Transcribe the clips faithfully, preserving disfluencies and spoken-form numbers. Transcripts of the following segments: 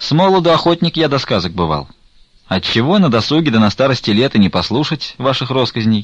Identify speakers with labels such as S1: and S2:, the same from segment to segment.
S1: С молоду охотник я до сказок бывал. Отчего на досуге да на старости лет и не послушать ваших россказней?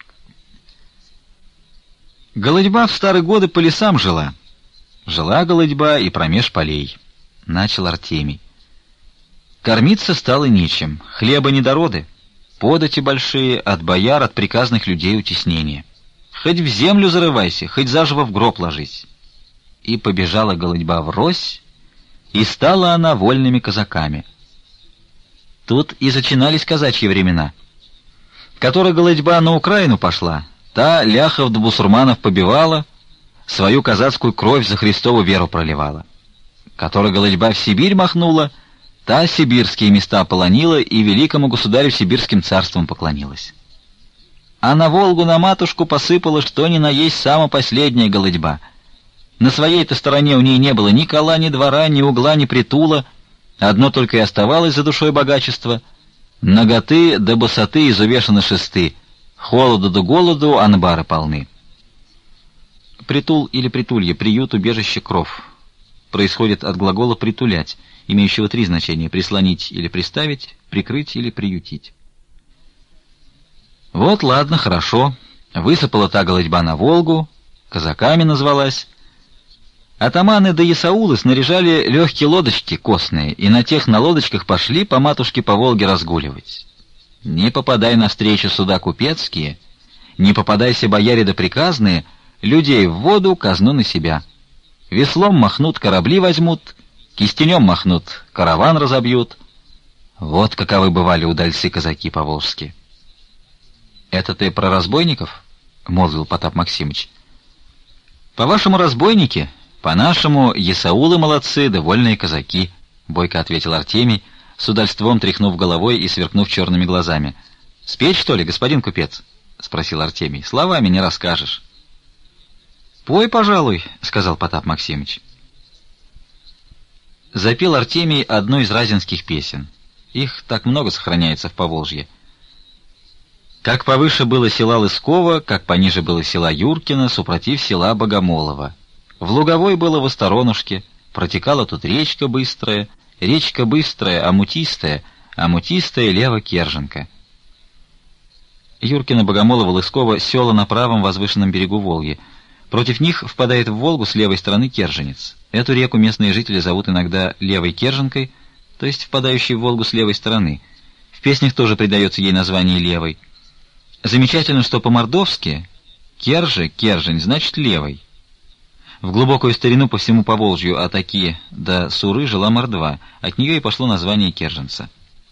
S1: Голодьба в старые годы по лесам жила. Жила голодьба и промеж полей. Начал Артемий. Кормиться стало нечем, хлеба недороды, подати большие, от бояр, от приказных людей утеснения. Хоть в землю зарывайся, хоть заживо в гроб ложись. И побежала голодьба врозь, и стала она вольными казаками. Тут и зачинались казачьи времена. Которая голодьба на Украину пошла, та ляхов да бусурманов побивала, свою казацкую кровь за Христову веру проливала. Которая голодьба в Сибирь махнула, та сибирские места полонила и великому государю сибирским царством поклонилась. А на Волгу на матушку посыпала, что ни на есть самая последняя голодьба. На своей-то стороне у ней не было ни кола, ни двора, ни угла, ни притула, одно только и оставалось за душой богачества — наготы да босоты изувешаны шесты, холоду да голоду анбары полны. Притул или притулье — приют, убежище, кров. Происходит от глагола «притулять», имеющего три значения: прислонить или приставить, прикрыть или приютить. Вот, ладно, хорошо. Высыпала та голодьба на Волгу, казаками назвалась. Атаманы да есаулы снаряжали легкие лодочки косные, и на тех на лодочках пошли по матушке по Волге разгуливать. Не попадай навстречу суда купецкие, не попадайся бояре да приказные, людей в воду, казну на себя. Веслом махнут, корабли возьмут, кистенем махнут, караван разобьют. Вот каковы бывали удальцы казаки поволжские. — Это ты про разбойников? — молвил Потап Максимыч. — По-вашему, разбойники, по-нашему, есаулы молодцы, да вольные казаки, — бойко ответил Артемий, с удальством тряхнув головой и сверкнув черными глазами. — Спеть, что ли, господин купец? — спросил Артемий. — Словами не расскажешь. — Пой, пожалуй, — сказал Потап Максимыч. Запел Артемий одну из разинских песен. Их так много сохраняется в Поволжье. Как повыше было села Лыскова, как пониже было села Юркина, супротив села Богомолова. В Луговой было во сторонушке, протекала тут речка быстрая, речка быстрая, а мутистая, а мутистая лево Керженка. Юркина, Богомолова, Лыскова — села на правом возвышенном берегу Волги. Против них впадает в Волгу с левой стороны Керженец. Эту реку местные жители зовут иногда Левой Керженкой, то есть впадающей в Волгу с левой стороны. В песнях тоже придается ей название Левой. Замечательно, что по-мордовски «Керже», «Кержень» значит «левой». В глубокую старину по всему Поволжью от Оки до Суры жила мордва, от нее и пошло название Керженца.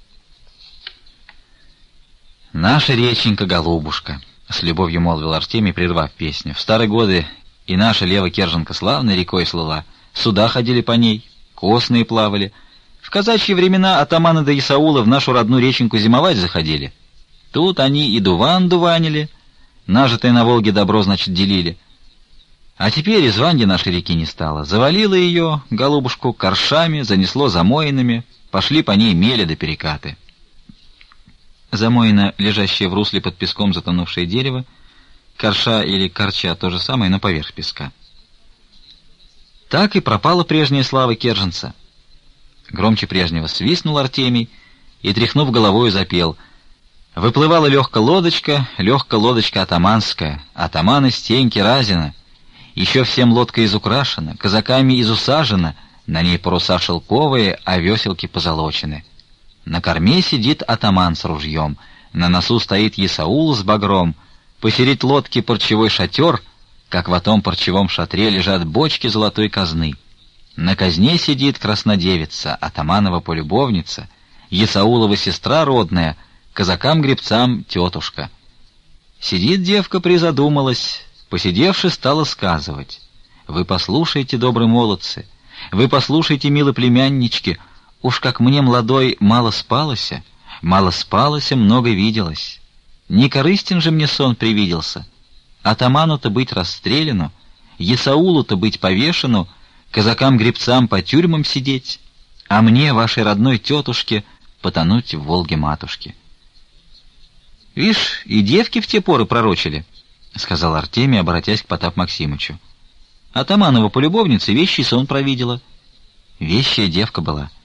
S1: «Наша реченька, голубушка», — с любовью молвил Артемий, прервав песню, — «в старые годы и наша лева Керженка славной рекой слыла, суда ходили по ней, косные плавали. В казачьи времена атаманы да есаулы в нашу родную реченьку зимовать заходили. Тут они и дуван дуванили, нажитое на Волге добро, значит, делили. А теперь и званья нашей реки не стало. Завалило ее, голубушку, коршами, занесло замоинами, пошли по ней мели да перекаты». Замоина — лежащее в русле под песком затонувшее дерево, корша или корча — то же самое, но поверх песка. Так и пропала прежняя слава Керженца. Громче прежнего свистнул Артемий и, тряхнув головою, запел: «Выплывала легкая лодочка, легкая лодочка атаманская, атамана Стеньки Разина. Еще всем лодка изукрашена, казаками изусажена, на ней паруса шелковые, а веселки позолочены. На корме сидит атаман с ружьем, на носу стоит есаул с багром, посередь лодки парчевой шатер, как в том парчевом шатре лежат бочки золотой казны. На казне сидит краснодевица, атаманова полюбовница, есаулова сестра родная, казакам-гребцам тетушка. Сидит девка, призадумалась, посидевши, стала сказывать: вы послушайте, добрые молодцы, вы послушайте, милые племяннички, уж как мне, молодой, мало спалося, мало спалося, много виделось. Не корыстен же мне сон привиделся. Атаману-то быть расстреляну, есаулу-то быть повешену, казакам-гребцам по тюрьмам сидеть, а мне, вашей родной тетушке, потонуть в Волге-матушке». «Вишь, и девки в те поры пророчили», — сказал Артемий, обратясь к Потапу Максимычу. «Атаманова полюбовница вещий сон провидела». Вещая девка была.